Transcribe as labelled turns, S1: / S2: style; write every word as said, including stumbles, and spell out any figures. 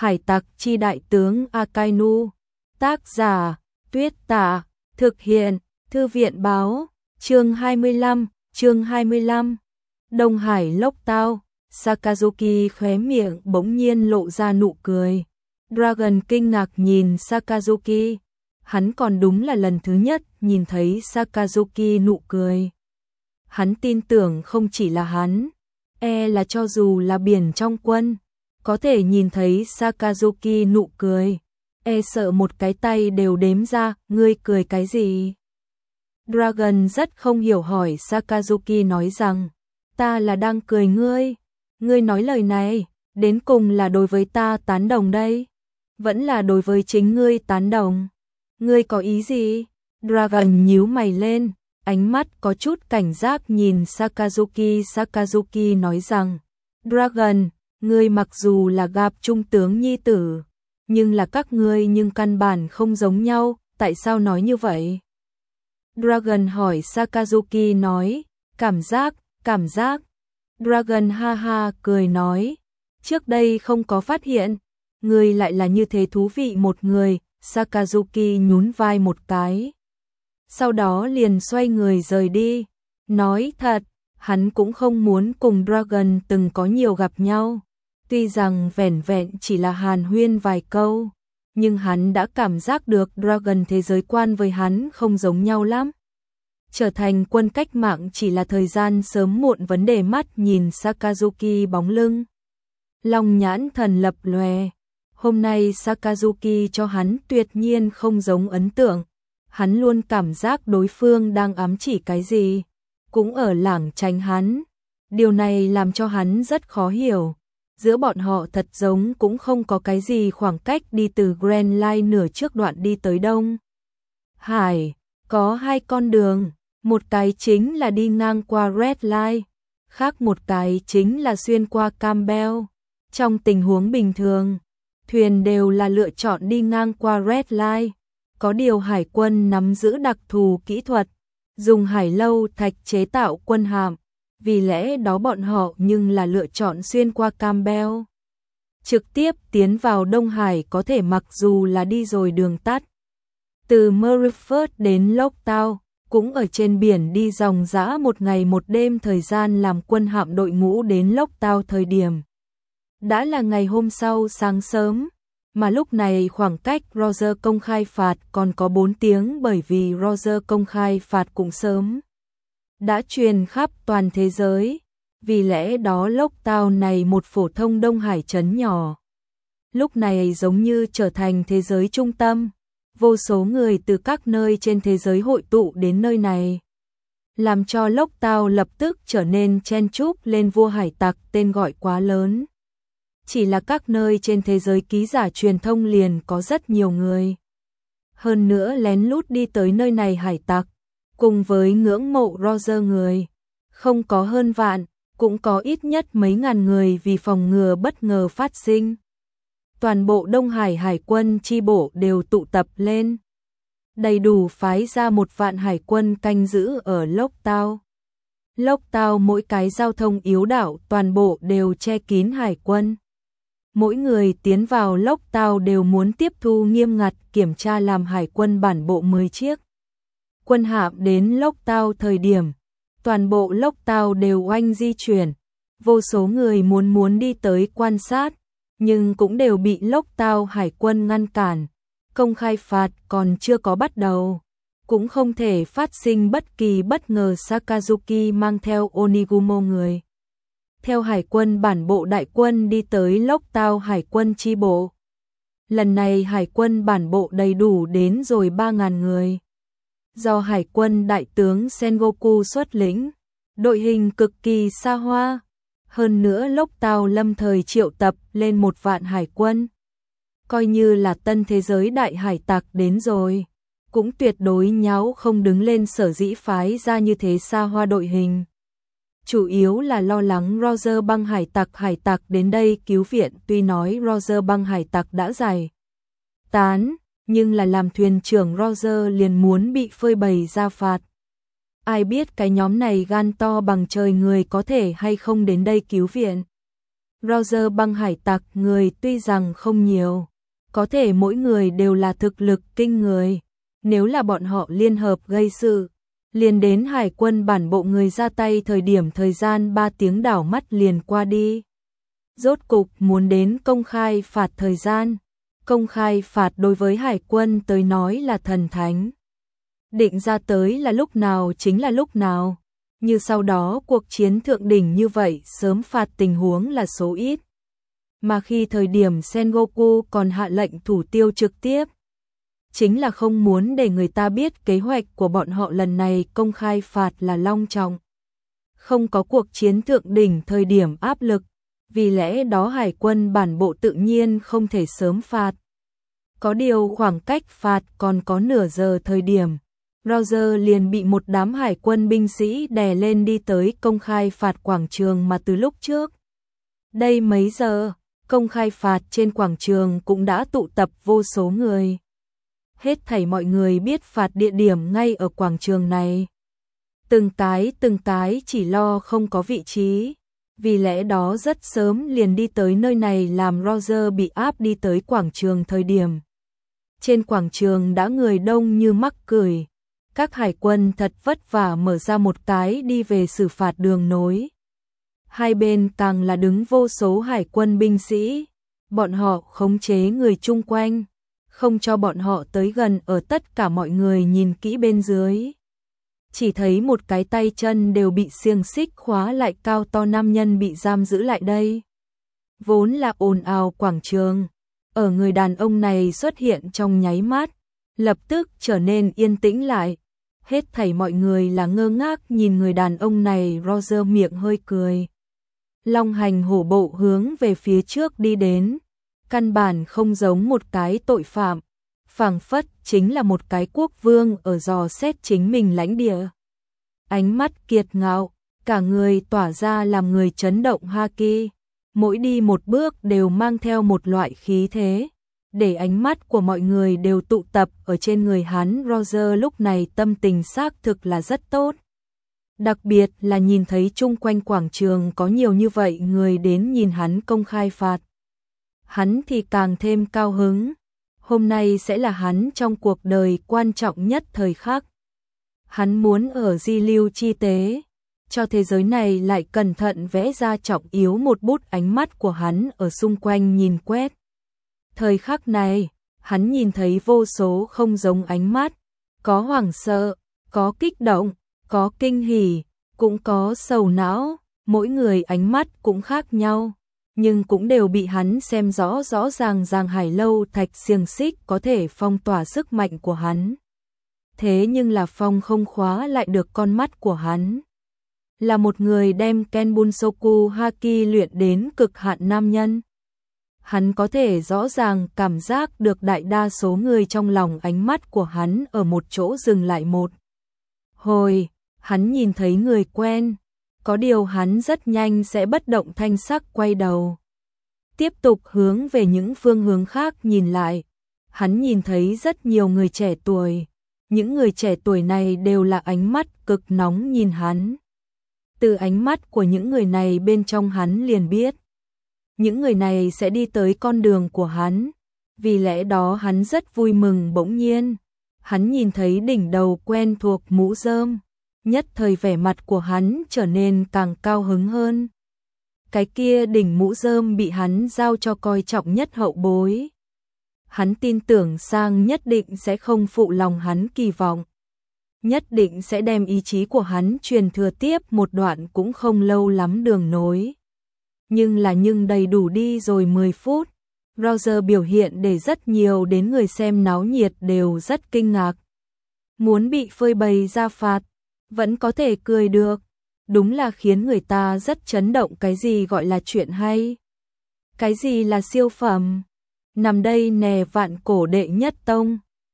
S1: Hải tặc chi đại tướng Akainu. Tác giả, Tuyết Tả. Thực hiện, Thư viện báo. Chương hai mươi lăm, chương hai mươi lăm. Đông Hải lốc tao. Sakazuki khóe miệng bỗng nhiên lộ ra nụ cười. Dragon kinh ngạc nhìn Sakazuki. Hắn còn đúng là lần thứ nhất nhìn thấy Sakazuki nụ cười. Hắn tin tưởng không chỉ là hắn, e là cho dù là biển trong quân, có thể nhìn thấy Sakazuki nụ cười, e sợ một cái tay đều đếm ra, ngươi cười cái gì? Dragon rất không hiểu hỏi Sakazuki nói rằng, ta là đang cười ngươi, ngươi nói lời này, đến cùng là đối với ta tán đồng đây, vẫn là đối với chính ngươi tán đồng, ngươi có ý gì? Dragon nhíu mày lên, ánh mắt có chút cảnh giác nhìn Sakazuki. Sakazuki nói rằng, Dragon, ngươi mặc dù là gặp trung tướng nhi tử, nhưng là các ngươi nhưng căn bản không giống nhau, tại sao nói như vậy? Dragon hỏi. Sakazuki nói, cảm giác, cảm giác. Dragon ha ha cười nói, trước đây không có phát hiện, ngươi lại là như thế thú vị một người. Sakazuki nhún vai một cái, sau đó liền xoay người rời đi. Nói thật, hắn cũng không muốn cùng Dragon từng có nhiều gặp nhau. Tuy rằng vẻn vẹn chỉ là hàn huyên vài câu, nhưng hắn đã cảm giác được Dragon thế giới quan với hắn không giống nhau lắm. Trở thành quân cách mạng chỉ là thời gian sớm muộn vấn đề. Mắt nhìn Sakazuki bóng lưng, lòng nhãn thần lập lòe. Hôm nay Sakazuki cho hắn tuyệt nhiên không giống ấn tượng. Hắn luôn cảm giác đối phương đang ám chỉ cái gì, cũng ở lảng tránh hắn. Điều này làm cho hắn rất khó hiểu. Giữa bọn họ thật giống cũng không có cái gì khoảng cách đi từ Grand Line nửa trước đoạn đi tới Đông Hải. Có hai con đường, một cái chính là đi ngang qua Red Line, khác một cái chính là xuyên qua Campbell. Trong tình huống bình thường, thuyền đều là lựa chọn đi ngang qua Red Line. Có điều hải quân nắm giữ đặc thù kỹ thuật, dùng hải lâu thạch chế tạo quân hạm, vì lẽ đó bọn họ nhưng là lựa chọn xuyên qua Campbell. Trực tiếp tiến vào Đông Hải có thể mặc dù là đi rồi đường tắt. Từ Maryford đến Locktown, cũng ở trên biển đi dòng dã một ngày một đêm. Thời gian làm quân hạm đội ngũ đến Locktown thời điểm đã là ngày hôm sau sáng sớm. Mà lúc này khoảng cách Roger công khai phạt còn có bốn tiếng, bởi vì Roger công khai phạt cũng sớm đã truyền khắp toàn thế giới. Vì lẽ đó Locktown này một phổ thông Đông Hải trấn nhỏ, lúc này giống như trở thành thế giới trung tâm. Vô số người từ các nơi trên thế giới hội tụ đến nơi này, làm cho Locktown lập tức trở nên chen chúc lên. Vua hải tặc tên gọi quá lớn, chỉ là các nơi trên thế giới ký giả truyền thông liền có rất nhiều người. Hơn nữa lén lút đi tới nơi này hải tặc, cùng với ngưỡng mộ Roger người, không có hơn vạn, cũng có ít nhất mấy ngàn người. Vì phòng ngừa bất ngờ phát sinh, toàn bộ Đông Hải hải quân chi bộ đều tụ tập lên, đầy đủ phái ra một vạn hải quân canh giữ ở Locktown. Locktown mỗi cái giao thông yếu đạo toàn bộ đều che kín hải quân. Mỗi người tiến vào Locktown đều muốn tiếp thu nghiêm ngặt kiểm tra. Làm hải quân bản bộ mười chiếc quân hạm đến Locktown thời điểm, toàn bộ Locktown đều oanh di chuyển. Vô số người muốn muốn đi tới quan sát, nhưng cũng đều bị Locktown hải quân ngăn cản. Công khai phạt còn chưa có bắt đầu, cũng không thể phát sinh bất kỳ bất ngờ. Sakazuki mang theo Onigumo người theo hải quân bản bộ đại quân đi tới Locktown hải quân chi bộ. Lần này hải quân bản bộ đầy đủ đến rồi ba ngàn người, do hải quân đại tướng Sengoku xuất lĩnh, đội hình cực kỳ xa hoa. Hơn nữa Locktown lâm thời triệu tập lên một vạn hải quân, coi như là tân thế giới đại hải tặc đến rồi, cũng tuyệt đối nháo không đứng lên. Sở dĩ phái ra như thế xa hoa đội hình, chủ yếu là lo lắng Roger băng hải tặc hải tặc đến đây cứu viện. Tuy nói Roger băng hải tặc đã giải tán, nhưng là làm thuyền trưởng Roger liền muốn bị phơi bày ra phạt. Ai biết cái nhóm này gan to bằng trời người có thể hay không đến đây cứu viện. Roger băng hải tặc người tuy rằng không nhiều, có thể mỗi người đều là thực lực kinh người. Nếu là bọn họ liên hợp gây sự, liền đến hải quân bản bộ người ra tay thời điểm thời gian ba tiếng đảo mắt liền qua đi. Rốt cục muốn đến công khai phạt thời gian. Công khai phạt đối với hải quân tới nói là thần thánh. Định ra tới là lúc nào chính là lúc nào. Như sau đó cuộc chiến thượng đỉnh như vậy sớm phạt tình huống là số ít. Mà khi thời điểm Sengoku còn hạ lệnh thủ tiêu trực tiếp, chính là không muốn để người ta biết kế hoạch của bọn họ lần này công khai phạt là long trọng. Không có cuộc chiến thượng đỉnh thời điểm áp lực, vì lẽ đó hải quân bản bộ tự nhiên không thể sớm phạt. Có điều khoảng cách phạt còn có nửa giờ thời điểm, Roger liền bị một đám hải quân binh sĩ đè lên đi tới công khai phạt quảng trường mà từ lúc trước. Đây mấy giờ, công khai phạt trên quảng trường cũng đã tụ tập vô số người. Hết thảy mọi người biết phạt địa điểm ngay ở quảng trường này. Từng cái từng cái chỉ lo không có vị trí, vì lẽ đó rất sớm liền đi tới nơi này làm Roger bị áp đi tới quảng trường thời điểm. Trên quảng trường đã người đông như mắc cười. Các hải quân thật vất vả mở ra một cái đi về xử phạt đường nối. Hai bên càng là đứng vô số hải quân binh sĩ. Bọn họ khống chế người chung quanh, không cho bọn họ tới gần ở tất cả mọi người nhìn kỹ bên dưới. Chỉ thấy một cái tay chân đều bị xiềng xích khóa lại cao to nam nhân bị giam giữ lại đây. Vốn là ồn ào quảng trường, ở người đàn ông này xuất hiện trong nháy mắt, lập tức trở nên yên tĩnh lại. Hết thảy mọi người là ngơ ngác nhìn người đàn ông này. Roger miệng hơi cười. Long hành hổ bộ hướng về phía trước đi đến, căn bản không giống một cái tội phạm, phảng phất chính là một cái quốc vương ở dò xét chính mình lãnh địa. Ánh mắt kiệt ngạo, cả người tỏa ra làm người chấn động haki, mỗi đi một bước đều mang theo một loại khí thế, để ánh mắt của mọi người đều tụ tập ở trên người hắn. Roger lúc này tâm tình xác thực là rất tốt. Đặc biệt là nhìn thấy chung quanh quảng trường có nhiều như vậy người đến nhìn hắn công khai phạt. Hắn thì càng thêm cao hứng. Hôm nay sẽ là hắn trong cuộc đời quan trọng nhất thời khắc. Hắn muốn ở di lưu chi tế, cho thế giới này lại cẩn thận vẽ ra trọng yếu một bút. Ánh mắt của hắn ở xung quanh nhìn quét. Thời khắc này, hắn nhìn thấy vô số không giống ánh mắt, có hoảng sợ, có kích động, có kinh hỉ, cũng có sầu não, mỗi người ánh mắt cũng khác nhau, nhưng cũng đều bị hắn xem rõ rõ ràng ràng. Hải lâu thạch xiềng xích có thể phong tỏa sức mạnh của hắn. Thế nhưng là phong không khóa lại được con mắt của hắn. Là một người đem Kenbunsoku Haki luyện đến cực hạn nam nhân. Hắn có thể rõ ràng cảm giác được đại đa số người trong lòng ánh mắt của hắn ở một chỗ dừng lại một hồi. Hắn nhìn thấy người quen, có điều hắn rất nhanh sẽ bất động thanh sắc quay đầu, tiếp tục hướng về những phương hướng khác nhìn lại. Hắn nhìn thấy rất nhiều người trẻ tuổi, những người trẻ tuổi này đều là ánh mắt cực nóng nhìn hắn. Từ ánh mắt của những người này bên trong hắn liền biết, những người này sẽ đi tới con đường của hắn, vì lẽ đó hắn rất vui mừng. Bỗng nhiên, hắn nhìn thấy đỉnh đầu quen thuộc mũ rơm, nhất thời vẻ mặt của hắn trở nên càng cao hứng hơn. Cái kia đỉnh mũ rơm bị hắn giao cho coi trọng nhất hậu bối. Hắn tin tưởng Sang nhất định sẽ không phụ lòng hắn kỳ vọng, nhất định sẽ đem ý chí của hắn truyền thừa tiếp một đoạn cũng không lâu lắm đường nối. Nhưng là nhưng đầy đủ đi rồi mười phút, Roger biểu hiện để rất nhiều đến người xem náo nhiệt đều rất kinh ngạc. Muốn bị phơi bày ra phạt, vẫn có thể cười được, đúng là khiến người ta rất chấn động. Cái gì gọi là chuyện hay? Cái gì là siêu phẩm? Nằm đây nè vạn cổ đệ nhất tông.